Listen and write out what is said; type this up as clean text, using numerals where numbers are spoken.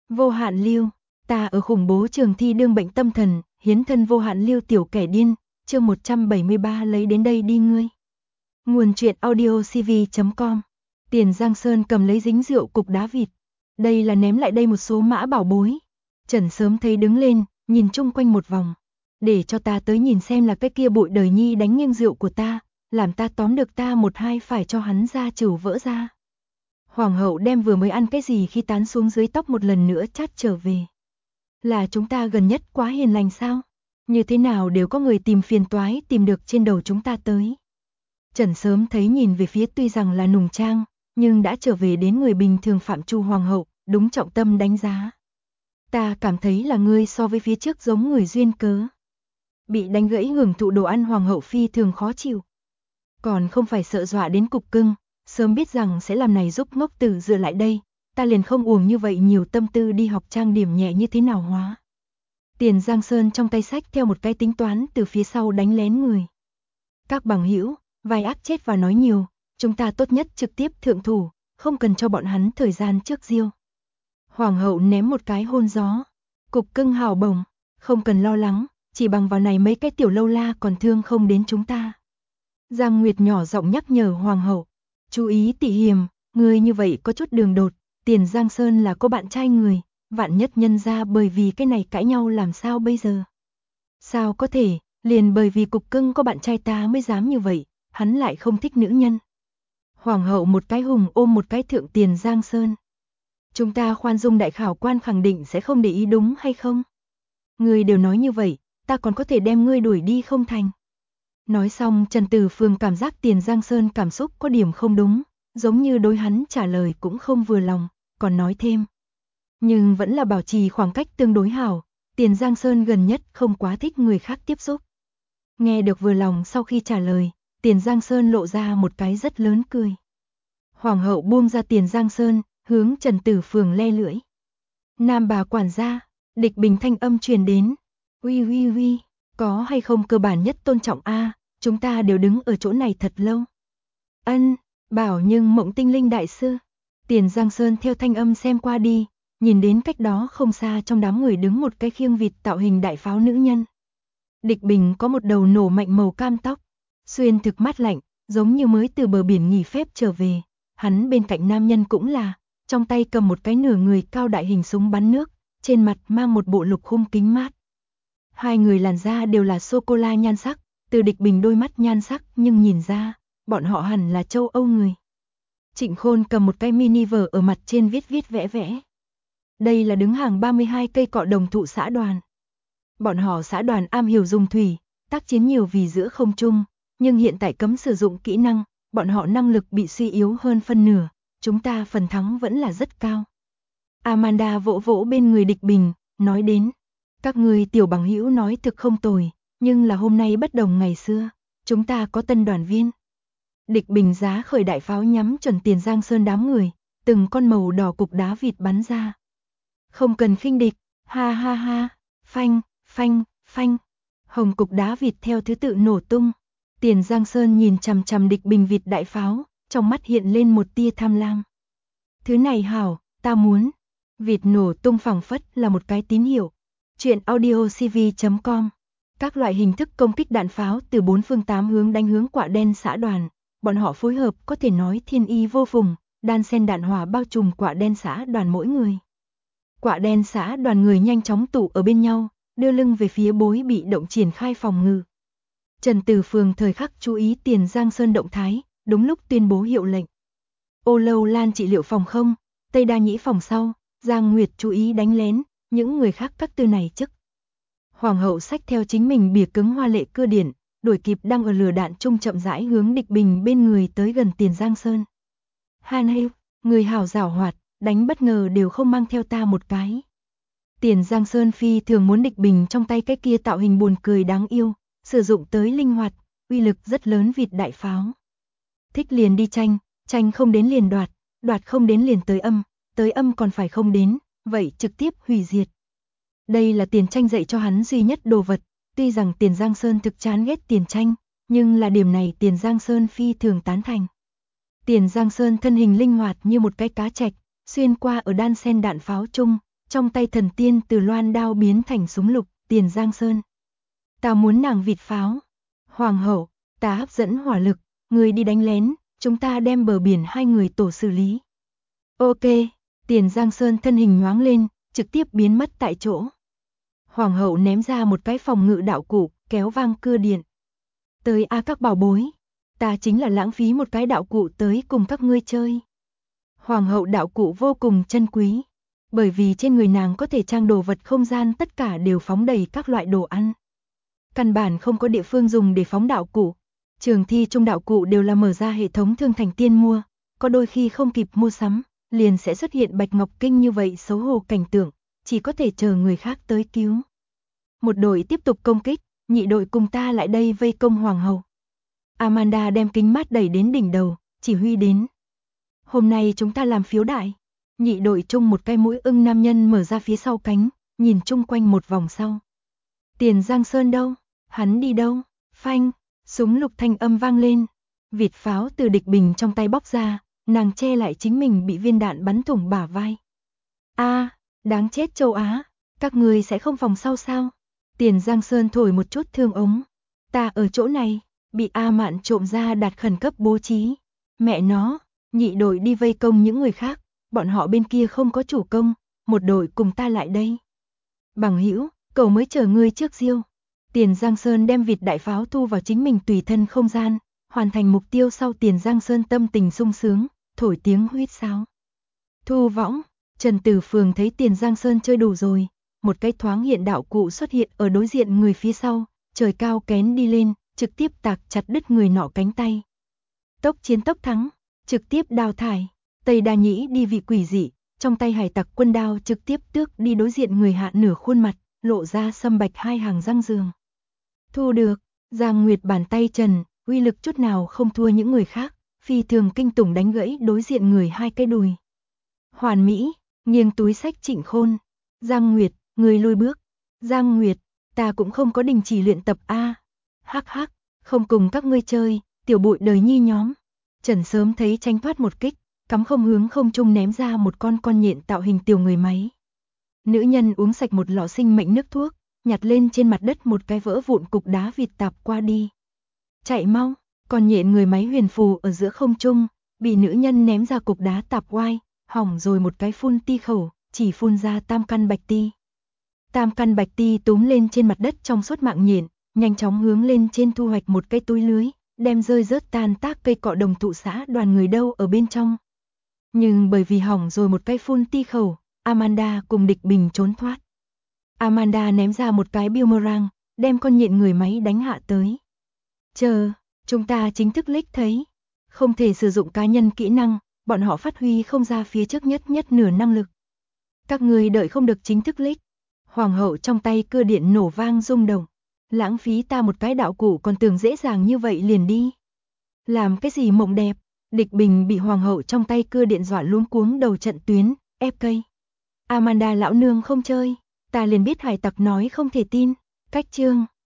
Vô hạn lưu, ta ở khủng bố trường thi đương bệnh tâm thần, hiến thân vô hạn lưu tiểu kẻ điên, chương 173 lấy đến đây đi ngươi. Nguồn truyện audio cv.com. Tiền Giang Sơn cầm lấy dính rượu cục đá vịt. Đây là ném lại đây một số mã bảo bối. Trần Sớm thấy đứng lên, nhìn chung quanh một vòng. Để cho ta tới nhìn xem là cái kia bụi đời nhi đánh nghiêng rượu của ta, làm ta tóm được ta một hai phải cho hắn ra trừ vỡ ra. Hoàng hậu đem vừa mới ăn cái gì khi tán xuống dưới tóc một lần nữa chát trở về. Là chúng ta gần nhất quá hiền lành sao? Như thế nào đều có người tìm phiền toái tìm được trên đầu chúng ta tới. Trần Sớm thấy nhìn về phía tuy rằng là nùng trang, nhưng đã trở về đến người bình thường Phạm Chu Hoàng hậu, đúng trọng tâm đánh giá. Ta cảm thấy là ngươi so với phía trước giống người duyên cớ. Bị đánh gãy hưởng thụ đồ ăn Hoàng hậu phi thường khó chịu. Còn không phải sợ dọa đến cục cưng, sớm biết rằng sẽ làm này giúp ngốc tử dựa lại đây, ta liền không uổng như vậy nhiều tâm tư đi học trang điểm nhẹ như thế nào hóa. Tiền Giang Sơn trong tay sách theo một cái tính toán từ phía sau đánh lén người. Các bằng hữu, vai ác chết và nói nhiều, chúng ta tốt nhất trực tiếp thượng thủ, không cần cho bọn hắn thời gian trước diêu. Hoàng hậu ném một cái hôn gió, cục cưng hào bổng, không cần lo lắng, chỉ bằng vào này mấy cái tiểu lâu la còn thương không đến chúng ta. Giang Nguyệt nhỏ giọng nhắc nhở Hoàng hậu, chú ý tỉ hiềm, người như vậy có chút đường đột, Tiền Giang Sơn là có bạn trai người, vạn nhất nhân ra bởi vì cái này cãi nhau làm sao bây giờ. Sao có thể, liền bởi vì cục cưng có bạn trai ta mới dám như vậy, hắn lại không thích nữ nhân. Hoàng hậu một cái hùng ôm một cái thượng Tiền Giang Sơn. Chúng ta khoan dung đại khảo quan khẳng định sẽ không để ý đúng hay không? Người đều nói như vậy, ta còn có thể đem ngươi đuổi đi không thành. Nói xong Trần Tử Phương cảm giác Tiền Giang Sơn cảm xúc có điểm không đúng, giống như đối hắn trả lời cũng không vừa lòng, còn nói thêm. Nhưng vẫn là bảo trì khoảng cách tương đối hảo, Tiền Giang Sơn gần nhất không quá thích người khác tiếp xúc. Nghe được vừa lòng sau khi trả lời, Tiền Giang Sơn lộ ra một cái rất lớn cười. Hoàng hậu buông ra Tiền Giang Sơn, hướng Trần Tử Phương le lưỡi. Nam bà quản gia, Địch Bình thanh âm truyền đến. Uy uy uy, có hay không cơ bản nhất tôn trọng a, chúng ta đều đứng ở chỗ này thật lâu. Ân, bảo nhưng Mộng Tinh Linh đại sư. Tiền Giang Sơn theo thanh âm xem qua đi, nhìn đến cách đó không xa trong đám người đứng một cái khiêng vịt tạo hình đại pháo nữ nhân. Địch Bình có một đầu nổ mạnh màu cam tóc, xuyên thực mát lạnh, giống như mới từ bờ biển nghỉ phép trở về. Hắn bên cạnh nam nhân cũng là, trong tay cầm một cái nửa người cao đại hình súng bắn nước, trên mặt mang một bộ lục khung kính mát. Hai người làn da đều là sô-cô-la nhan sắc, từ Địch Bình đôi mắt nhan sắc nhưng nhìn ra, bọn họ hẳn là châu Âu người. Trịnh Khôn cầm một cái mini vở ở mặt trên viết viết vẽ vẽ. Đây là đứng hàng 32 cây cọ đồng thụ xã đoàn. Bọn họ xã đoàn am hiểu dùng thủy, tác chiến nhiều vì giữa không trung, nhưng hiện tại cấm sử dụng kỹ năng, bọn họ năng lực bị suy yếu hơn phân nửa, chúng ta phần thắng vẫn là rất cao. Amanda vỗ vỗ bên người Địch Bình, nói đến, các người tiểu bằng hữu nói thực không tồi, nhưng là hôm nay bất đồng ngày xưa, chúng ta có tân đoàn viên. Địch Bình giá khởi đại pháo nhắm chuẩn Tiền Giang Sơn đám người, từng con màu đỏ cục đá vịt bắn ra. Không cần khinh địch, ha ha ha, phanh, phanh, phanh. Hồng cục đá vịt theo thứ tự nổ tung. Tiền Giang Sơn nhìn chằm chằm Địch Bình vịt đại pháo, trong mắt hiện lên một tia tham lam. Thứ này hảo, ta muốn. Vịt nổ tung phẳng phất là một cái tín hiệu. Chuyện audio cv.com. Các loại hình thức công kích đạn pháo từ bốn phương tám hướng đánh hướng Quạ Đen xã đoàn. Bọn họ phối hợp có thể nói thiên y vô phùng, đan xen đạn hỏa bao trùm Quạ Đen xã đoàn mỗi người. Quạ Đen xã đoàn người nhanh chóng tụ ở bên nhau, đưa lưng về phía bối bị động triển khai phòng ngự. Trần Tử Phương thời khắc chú ý Tiền Giang Sơn động thái, đúng lúc tuyên bố hiệu lệnh. Ô Lâu Lan trị liệu phòng không, Tây Đa Nhĩ phòng sau, Giang Nguyệt chú ý đánh lén, những người khác các tư này chức. Hoàng hậu xách theo chính mình bìa cứng hoa lệ cưa điển, đuổi kịp đang ở lửa đạn trung chậm rãi hướng Địch Bình bên người tới gần Tiền Giang Sơn. Han hêu, người hảo giảo hoạt, đánh bất ngờ đều không mang theo ta một cái. Tiền Giang Sơn phi thường muốn Địch Bình trong tay cái kia tạo hình buồn cười đáng yêu, sử dụng tới linh hoạt, uy lực rất lớn vịt đại pháo. Thích liền đi tranh, tranh không đến liền đoạt, đoạt không đến liền tới âm còn phải không đến, vậy trực tiếp hủy diệt. Đây là Tiền Tranh dạy cho hắn duy nhất đồ vật, tuy rằng Tiền Giang Sơn thực chán ghét Tiền Tranh, nhưng là điểm này Tiền Giang Sơn phi thường tán thành. Tiền Giang Sơn thân hình linh hoạt như một cái cá trạch, xuyên qua ở đan sen đạn pháo chung, Trong tay thần tiên từ loan đao biến thành súng lục, Tiền Giang Sơn. Ta muốn nàng vịt pháo. Hoàng hậu, ta hấp dẫn hỏa lực, người đi đánh lén, chúng ta đem bờ biển hai người tổ xử lý. Ok, Tiền Giang Sơn thân hình nhoáng lên, trực tiếp biến mất tại chỗ. Hoàng hậu ném ra một cái phòng ngự đạo cụ, kéo vang cưa điện. Tới a các bảo bối, ta chính là lãng phí một cái đạo cụ tới cùng các ngươi chơi. Hoàng hậu đạo cụ vô cùng chân quý, bởi vì trên người nàng có thể trang đồ vật không gian tất cả đều phóng đầy các loại đồ ăn. Căn bản không có địa phương dùng để phóng đạo cụ. Trường thi trung đạo cụ đều là mở ra hệ thống thương thành tiên mua, có đôi khi không kịp mua sắm, liền sẽ xuất hiện Bạch Ngọc Kinh như vậy xấu hổ cảnh tượng, chỉ có thể chờ người khác tới cứu. Một đội tiếp tục công kích, nhị đội cùng ta lại đây vây công hoàng hậu. Amanda đem kính mát đẩy đến đỉnh đầu, chỉ huy đến. Hôm nay chúng ta làm phiếu đại. Nhị đội chung một cái mũi ưng nam nhân mở ra phía sau cánh, nhìn chung quanh một vòng sau. Tiền Giang Sơn đâu? Hắn đi đâu? Phanh, súng lục thanh âm vang lên. Vịt pháo từ địch bình trong tay bóc ra, nàng che lại chính mình bị viên đạn bắn thủng bả vai. Đáng chết châu Á, các người sẽ không phòng sau sao? Tiền Giang Sơn thổi một chút thương ống. Ta ở chỗ này, bị A Mạn trộm ra đặt khẩn cấp bố trí. Mẹ nó, nhị đội đi vây công những người khác, bọn họ bên kia không có chủ công, một đội cùng ta lại đây. Bằng hữu, cậu mới chờ ngươi trước diêu. Tiền Giang Sơn đem vịt đại pháo thu vào chính mình tùy thân không gian, hoàn thành mục tiêu sau Tiền Giang Sơn tâm tình sung sướng, thổi tiếng huýt sáo. Thu võng, Trần Tử Phường thấy Tiền Giang Sơn chơi đủ rồi, một cái thoáng hiện đạo cụ xuất hiện ở đối diện người phía sau, trời cao kén đi lên, trực tiếp tạc chặt đứt người nọ cánh tay. Tốc chiến tốc thắng, trực tiếp đào thải, Tây Đa Nhĩ đi vị quỷ dị, trong tay hải tặc quân đao trực tiếp tước đi đối diện người hạ nửa khuôn mặt, lộ ra sâm bạch hai hàng răng giường. Thu được, Giang Nguyệt bàn tay trần, uy lực chút nào không thua những người khác, phi thường kinh tủng đánh gãy đối diện người hai cái đùi. Hoàn mỹ, nghiêng túi sách Trịnh Khôn. Giang Nguyệt, người lui bước. Giang Nguyệt, ta cũng không có đình chỉ luyện tập a. Hắc hắc, không cùng các ngươi chơi, tiểu bụi đời nhi nhóm. Trần sớm thấy tránh thoát một kích, cắm không hướng không trung ném ra một con nhện tạo hình tiểu người máy. Nữ nhân uống sạch một lọ sinh mệnh nước thuốc, nhặt lên trên mặt đất một cái vỡ vụn cục đá vịt tạp qua đi. Chạy mau, con nhện người máy huyền phù ở giữa không trung, bị nữ nhân ném ra cục đá tạp oai, hỏng rồi một cái phun ti khẩu, chỉ phun ra tam căn bạch ti. Tam căn bạch ti túm lên trên mặt đất trong suốt mạng nhện, nhanh chóng hướng lên trên thu hoạch một cái túi lưới, đem rơi rớt tan tác cây cọ đồng thụ xã đoàn người đâu ở bên trong. Nhưng bởi vì hỏng rồi một cái phun ti khẩu, Amanda cùng địch bình trốn thoát. Amanda ném ra một cái boomerang, đem con nhện người máy đánh hạ tới. Chờ, chúng ta chính thức liếc thấy. Không thể sử dụng cá nhân kỹ năng, bọn họ phát huy không ra phía trước nhất nửa năng lực. Các người đợi không được chính thức liếc. Hoàng hậu trong tay cưa điện nổ vang rung động. Lãng phí ta một cái đạo cụ còn tưởng dễ dàng như vậy liền đi. Làm cái gì mộng đẹp. Địch bình bị hoàng hậu trong tay cưa điện dọa luống cuống đầu trận tuyến, FK. Amanda lão nương không chơi, ta liền biết hải tặc nói không thể tin. Cách chương.